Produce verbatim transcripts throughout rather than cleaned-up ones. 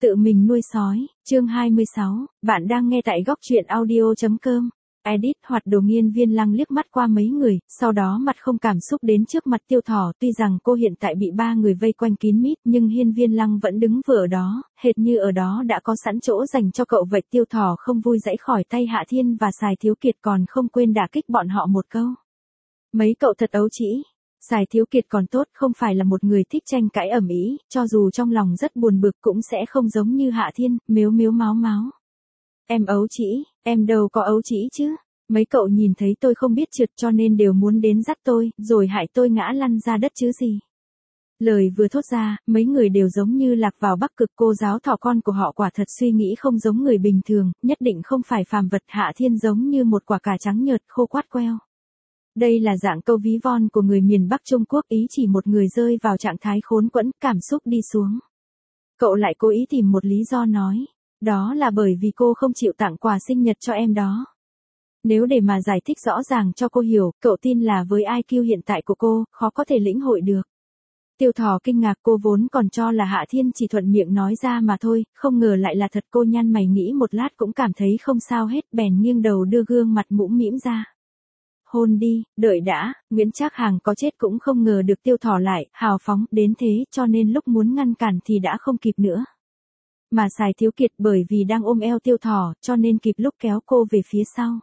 Tự mình nuôi sói, chương hai mươi sáu, bạn đang nghe tại góc truyện audio.com. Edit Hoạt Đồ Nghiên Viên Lăng liếc mắt qua mấy người, sau đó mặt không cảm xúc đến trước mặt Tiêu Thỏ. Tuy rằng cô hiện tại bị ba người vây quanh kín mít, nhưng Hiên Viên Lăng vẫn đứng vừa ở đó, hệt như ở đó đã có sẵn chỗ dành cho cậu vậy. Tiêu Thỏ không vui giãy khỏi tay Hạ Thiên và Sài Thiếu Kiệt, còn không quên đả kích bọn họ một câu. Mấy cậu thật ấu trĩ. Sài Thiếu Kiệt còn tốt, không phải là một người thích tranh cãi ầm ĩ, cho dù trong lòng rất buồn bực cũng sẽ không giống như Hạ Thiên, mếu mếu máo máo. Em ấu trĩ, em đâu có ấu trĩ chứ. Mấy cậu nhìn thấy tôi không biết trượt cho nên đều muốn đến dắt tôi, rồi hại tôi ngã lăn ra đất chứ gì. Lời vừa thốt ra, mấy người đều giống như lạc vào Bắc Cực. Cô giáo thỏ con của họ quả thật suy nghĩ không giống người bình thường, nhất định không phải phàm vật. Hạ Thiên giống như một quả cà trắng nhợt khô quắt queo. Đây là dạng câu ví von của người miền Bắc Trung Quốc, ý chỉ một người rơi vào trạng thái khốn quẫn, cảm xúc đi xuống. Cậu lại cố ý tìm một lý do nói, đó là bởi vì cô không chịu tặng quà sinh nhật cho em đó. Nếu để mà giải thích rõ ràng cho cô hiểu, cậu tin là với i kiu hiện tại của cô, khó có thể lĩnh hội được. Tiêu Thỏ kinh ngạc, cô vốn còn cho là Hạ Thiên chỉ thuận miệng nói ra mà thôi, không ngờ lại là thật. Cô nhăn mày nghĩ một lát cũng cảm thấy không sao hết, bèn nghiêng đầu đưa gương mặt mũm mĩm ra. Hôn đi, đợi đã. Nguyễn Trác Hàng có chết cũng không ngờ được Tiêu Thỏ lại hào phóng đến thế, cho nên lúc muốn ngăn cản thì đã không kịp nữa. Mà Sài Thiếu Kiệt bởi vì đang ôm eo Tiêu Thỏ, cho nên kịp lúc kéo cô về phía sau.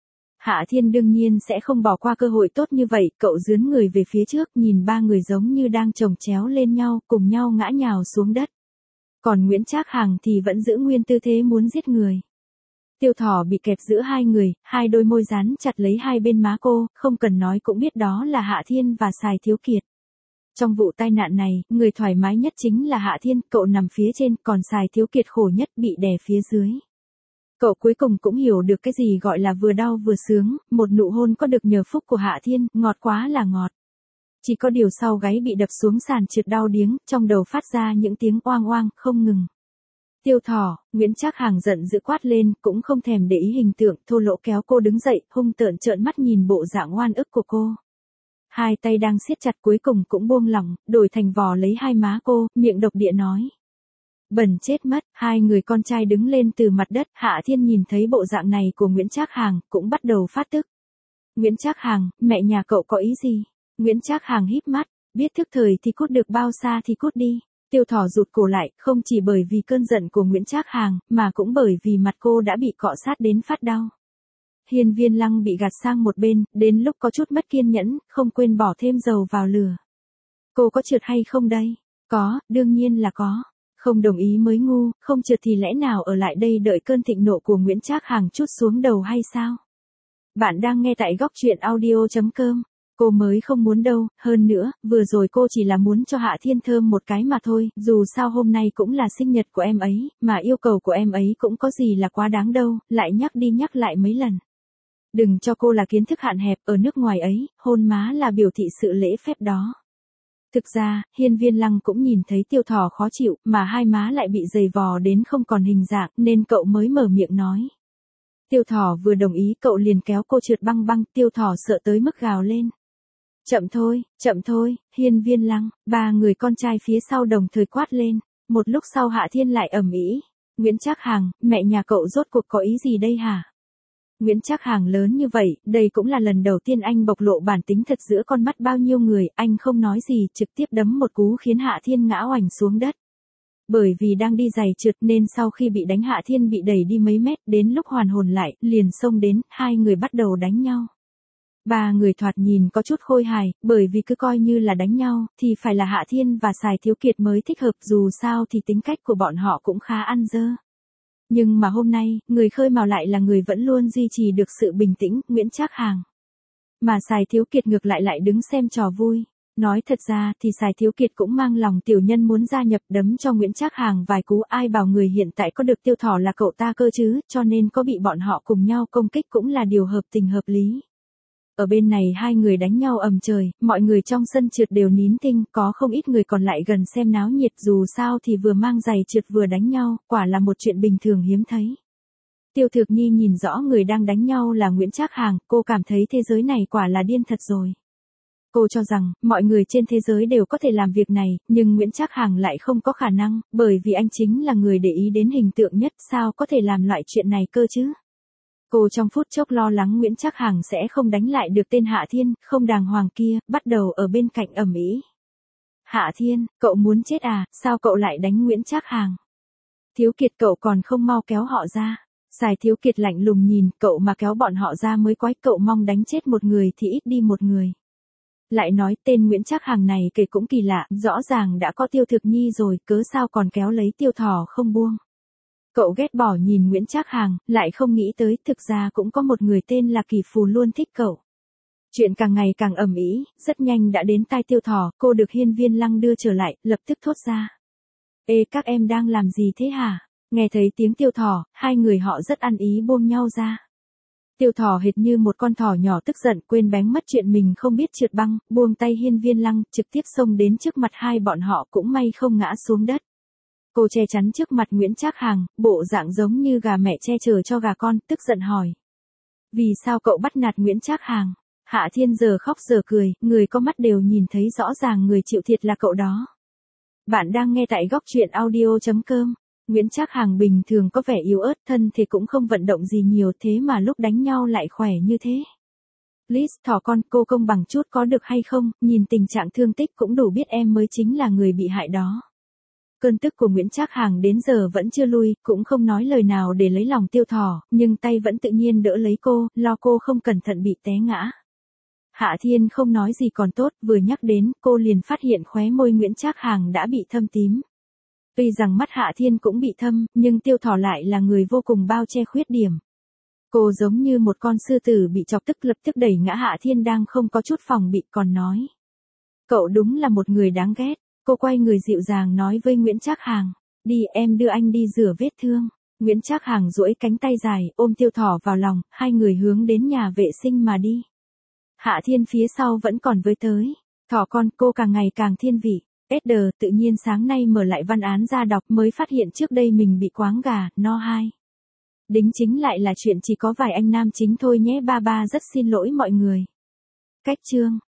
Hạ Thiên đương nhiên sẽ không bỏ qua cơ hội tốt như vậy, cậu dướn người về phía trước, nhìn ba người giống như đang chồng chéo lên nhau, cùng nhau ngã nhào xuống đất. Còn Nguyễn Trác Hàng thì vẫn giữ nguyên tư thế muốn giết người. Tiêu Thỏ bị kẹp giữa hai người, hai đôi môi dán chặt lấy hai bên má cô, không cần nói cũng biết đó là Hạ Thiên và Sài Thiếu Kiệt. Trong vụ tai nạn này, người thoải mái nhất chính là Hạ Thiên, cậu nằm phía trên, còn Sài Thiếu Kiệt khổ nhất bị đè phía dưới. Cậu cuối cùng cũng hiểu được cái gì gọi là vừa đau vừa sướng, một nụ hôn có được nhờ phúc của Hạ Thiên, ngọt quá là ngọt. Chỉ có điều sau gáy bị đập xuống sàn trượt đau điếng, trong đầu phát ra những tiếng oang oang, không ngừng. Tiêu Thỏ, Nguyễn Trác Hàng giận dữ quát lên, cũng không thèm để ý hình tượng, thô lỗ kéo cô đứng dậy, hung tợn trợn mắt nhìn bộ dạng oan ức của cô. Hai tay đang siết chặt cuối cùng cũng buông lỏng, đổi thành vò lấy hai má cô, miệng độc địa nói. Bẩn chết mất. Hai người con trai đứng lên từ mặt đất. Hạ Thiên nhìn thấy bộ dạng này của Nguyễn Trác Hàng, cũng bắt đầu phát tức. Nguyễn Trác Hàng, mẹ nhà cậu có ý gì? Nguyễn Trác Hàng híp mắt, biết thức thời thì cút được bao xa thì cút đi. Tiêu Thỏ rụt cổ lại, không chỉ bởi vì cơn giận của Nguyễn Trác Hàng, mà cũng bởi vì mặt cô đã bị cọ sát đến phát đau. Hiên Viên Lăng bị gạt sang một bên, đến lúc có chút mất kiên nhẫn, không quên bỏ thêm dầu vào lửa. Cô có trượt hay không đây? Có, đương nhiên là có. Không đồng ý mới ngu, không trượt thì lẽ nào ở lại đây đợi cơn thịnh nộ của Nguyễn Trác Hàng trút xuống đầu hay sao? Bạn đang nghe tại góc truyện audio.com. Cô mới không muốn đâu, hơn nữa, vừa rồi cô chỉ là muốn cho Hạ Thiên thơm một cái mà thôi, dù sao hôm nay cũng là sinh nhật của em ấy, mà yêu cầu của em ấy cũng có gì là quá đáng đâu, lại nhắc đi nhắc lại mấy lần. Đừng cho cô là kiến thức hạn hẹp, ở nước ngoài ấy, hôn má là biểu thị sự lễ phép đó. Thực ra, Hiên Viên Lăng cũng nhìn thấy Tiêu Thỏ khó chịu, mà hai má lại bị dày vò đến không còn hình dạng, nên cậu mới mở miệng nói. Tiêu Thỏ vừa đồng ý cậu liền kéo cô trượt băng băng, Tiêu Thỏ sợ tới mức gào lên. Chậm thôi, chậm thôi. Hiên Viên Lăng, ba người con trai phía sau đồng thời quát lên. Một lúc sau Hạ Thiên lại ầm ĩ. Nguyễn Trác Hàng, mẹ nhà cậu rốt cuộc có ý gì đây hả? Nguyễn Trác Hàng lớn như vậy, đây cũng là lần đầu tiên anh bộc lộ bản tính thật giữa con mắt bao nhiêu người, anh không nói gì, trực tiếp đấm một cú khiến Hạ Thiên ngã oành xuống đất. Bởi vì đang đi giày trượt nên sau khi bị đánh Hạ Thiên bị đẩy đi mấy mét, đến lúc hoàn hồn lại, liền xông đến, hai người bắt đầu đánh nhau. Ba người thoạt nhìn có chút khôi hài, bởi vì cứ coi như là đánh nhau, thì phải là Hạ Thiên và Sài Thiếu Kiệt mới thích hợp, dù sao thì tính cách của bọn họ cũng khá ăn dơ. Nhưng mà hôm nay, người khơi mào lại là người vẫn luôn duy trì được sự bình tĩnh, Nguyễn Trác Hàng. Mà Sài Thiếu Kiệt ngược lại lại đứng xem trò vui. Nói thật ra thì Sài Thiếu Kiệt cũng mang lòng tiểu nhân muốn gia nhập, đấm cho Nguyễn Trác Hàng vài cú, ai bảo người hiện tại có được Tiêu Thỏ là cậu ta cơ chứ, cho nên có bị bọn họ cùng nhau công kích cũng là điều hợp tình hợp lý. Ở bên này hai người đánh nhau ầm trời, mọi người trong sân trượt đều nín thinh, có không ít người còn lại gần xem náo nhiệt, dù sao thì vừa mang giày trượt vừa đánh nhau, quả là một chuyện bình thường hiếm thấy. Tiêu Thực Nhi nhìn rõ người đang đánh nhau là Nguyễn Trác Hàng, cô cảm thấy thế giới này quả là điên thật rồi. cô cho rằng, mọi người trên thế giới đều có thể làm việc này, nhưng Nguyễn Trác Hằng lại không có khả năng, bởi vì anh chính là người để ý đến hình tượng nhất, sao có thể làm loại chuyện này cơ chứ? Cô trong phút chốc lo lắng Nguyễn Trác Hằng sẽ không đánh lại được tên Hạ Thiên, không đàng hoàng kia, bắt đầu ở bên cạnh ầm ĩ. Hạ Thiên, cậu muốn chết à, sao cậu lại đánh Nguyễn Trác Hằng? Thiếu Kiệt cậu còn không mau kéo họ ra. Sài Thiếu Kiệt lạnh lùng nhìn, cậu mà kéo bọn họ ra mới quái, cậu mong đánh chết một người thì ít đi một người. Lại nói tên Nguyễn Trác Hằng này kể cũng kỳ lạ, rõ ràng đã có Tiêu Thực Nhi rồi, cớ sao còn kéo lấy Tiêu Thỏ không buông. Cậu ghét bỏ nhìn Nguyễn Trác Hằng, lại không nghĩ tới thực ra cũng có một người tên là Kỳ Phù luôn thích cậu. Chuyện càng ngày càng ầm ĩ, rất nhanh đã đến tai Tiêu Thỏ, cô được Hiên Viên Lăng đưa trở lại, lập tức thốt ra. Ê các em đang làm gì thế hả? Nghe thấy tiếng Tiêu Thỏ, hai người họ rất ăn ý buông nhau ra. Tiêu Thỏ hệt như một con thỏ nhỏ tức giận, quên bén mất chuyện mình không biết trượt băng, buông tay Hiên Viên Lăng, trực tiếp xông đến trước mặt hai bọn họ, cũng may không ngã xuống đất. Cô che chắn trước mặt Nguyễn Trác Hằng, bộ dạng giống như gà mẹ che chở cho gà con, tức giận hỏi. Vì sao cậu bắt nạt Nguyễn Trác Hằng? Hạ Thiên giờ khóc giờ cười, người có mắt đều nhìn thấy rõ ràng người chịu thiệt là cậu đó. Bạn đang nghe tại góc truyện audio chấm com. Nguyễn Trác Hằng bình thường có vẻ yếu ớt, thân thì cũng không vận động gì nhiều, thế mà lúc đánh nhau lại khỏe như thế. Liz, thỏ con, cô công bằng chút có được hay không, nhìn tình trạng thương tích cũng đủ biết em mới chính là người bị hại đó. Cơn tức của Nguyễn Trác Hằng đến giờ vẫn chưa lui, cũng không nói lời nào để lấy lòng Tiêu Thỏ, nhưng tay vẫn tự nhiên đỡ lấy cô, lo cô không cẩn thận bị té ngã. Hạ Thiên không nói gì còn tốt, vừa nhắc đến, cô liền phát hiện khóe môi Nguyễn Trác Hằng đã bị thâm tím. Tuy rằng mắt Hạ Thiên cũng bị thâm, nhưng Tiêu Thỏ lại là người vô cùng bao che khuyết điểm. Cô giống như một con sư tử bị chọc tức, lập tức đẩy ngã Hạ Thiên đang không có chút phòng bị, còn nói. Cậu đúng là một người đáng ghét. Cô quay người dịu dàng nói với Nguyễn Trác Hằng. Đi, em đưa anh đi rửa vết thương. Nguyễn Trác Hằng duỗi cánh tay dài, ôm Tiêu Thỏ vào lòng, hai người hướng đến nhà vệ sinh mà đi. Hạ Thiên phía sau vẫn còn với tới. Thỏ con, cô càng ngày càng thiên vị. ét đê tự nhiên sáng nay mở lại văn án ra đọc, mới phát hiện trước đây mình bị quáng gà, no hai. Đính chính lại là chuyện chỉ có vài anh nam chính thôi nhé, ba ba rất xin lỗi mọi người. Cách chương.